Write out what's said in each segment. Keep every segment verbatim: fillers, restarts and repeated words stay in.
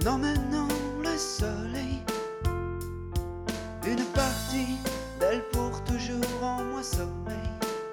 en emmenant le soleil. Une partie belle pour toujours en moi sommeil.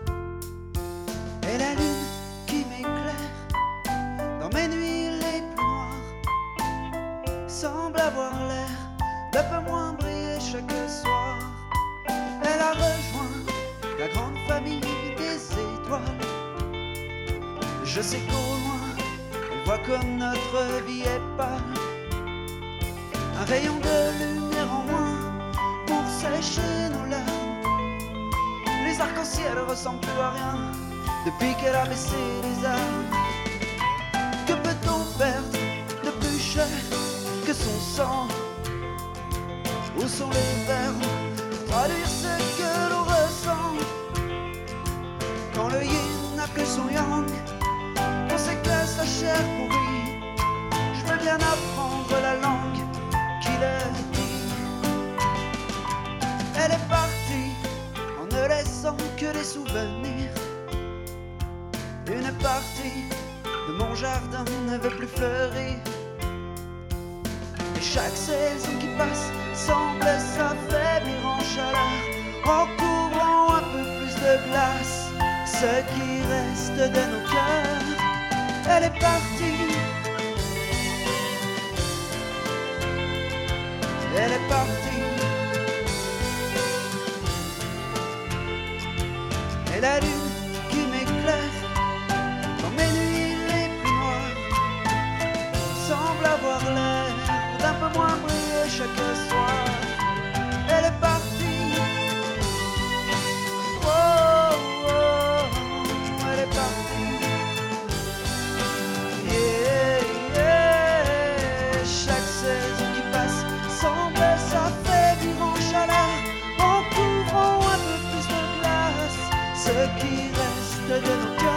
Et la lune qui m'éclaire dans mes nuits les plus noires semble avoir l'air d'un peu moins briller chaque soir. Elle a rejoint la grande famille des étoiles. Je sais qu'au loin, elle voit comme notre vie est pâle. Un rayon de lumière en moins pour sécher nos larmes. Les arcs-en-ciel ressemblent plus à rien depuis qu'elle a baissé les armes. Que peut-on perdre de plus cher que son sang? Où sont les verbes pour traduire ce que l'on ressent? Quand le yin n'a plus son yang, on sait que sa chair pourrit. Je veux bien apprendre la langue qui le dit. Elle est partie en ne laissant que des souvenirs. Une partie de mon jardin ne veut plus fleurir. Et chaque saison qui passe semble s'affaiblir en chaleur, en couvrant un peu plus de glace ce qui reste de nos cœurs. Elle est partie, elle est partie. Et la lune qui m'éclaire dans mes nuits les plus noires semble avoir l'air d'un peu moins briller chaque soir. Elle est partie, oh, oh, elle est partie. Yeah, yeah. Chaque saison qui passe semble s'affaiblir en chaleur, en couvrant un peu plus de glace ce qui reste de nos cœurs.